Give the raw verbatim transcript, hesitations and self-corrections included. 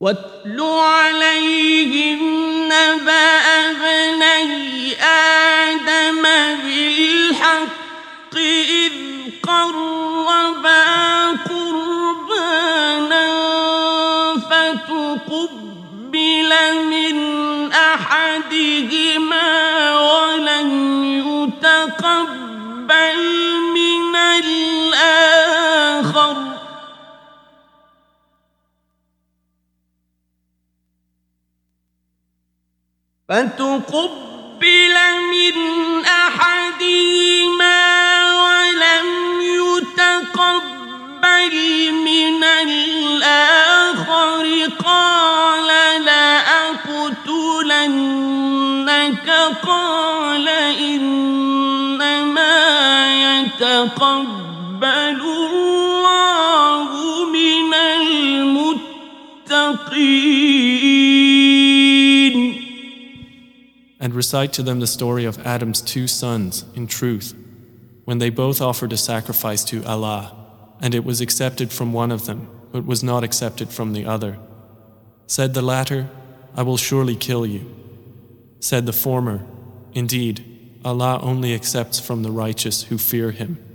واتل عليهم نبأ ابني آدم بالحق إذ قربا قربانا فتقبل من أحدهما ولم يتقبل من الآخر فتقبل من أحدهما ولم يتقبل من الآخر قال لأقتلنك قال إنما يتقبل الله من المتقين. And recite to them the story of Adam's two sons in truth, when they both offered a sacrifice to Allah, and it was accepted from one of them, but was not accepted from the other. Said the latter, I will surely kill you. Said the former, indeed, Allah only accepts from the righteous who fear Him.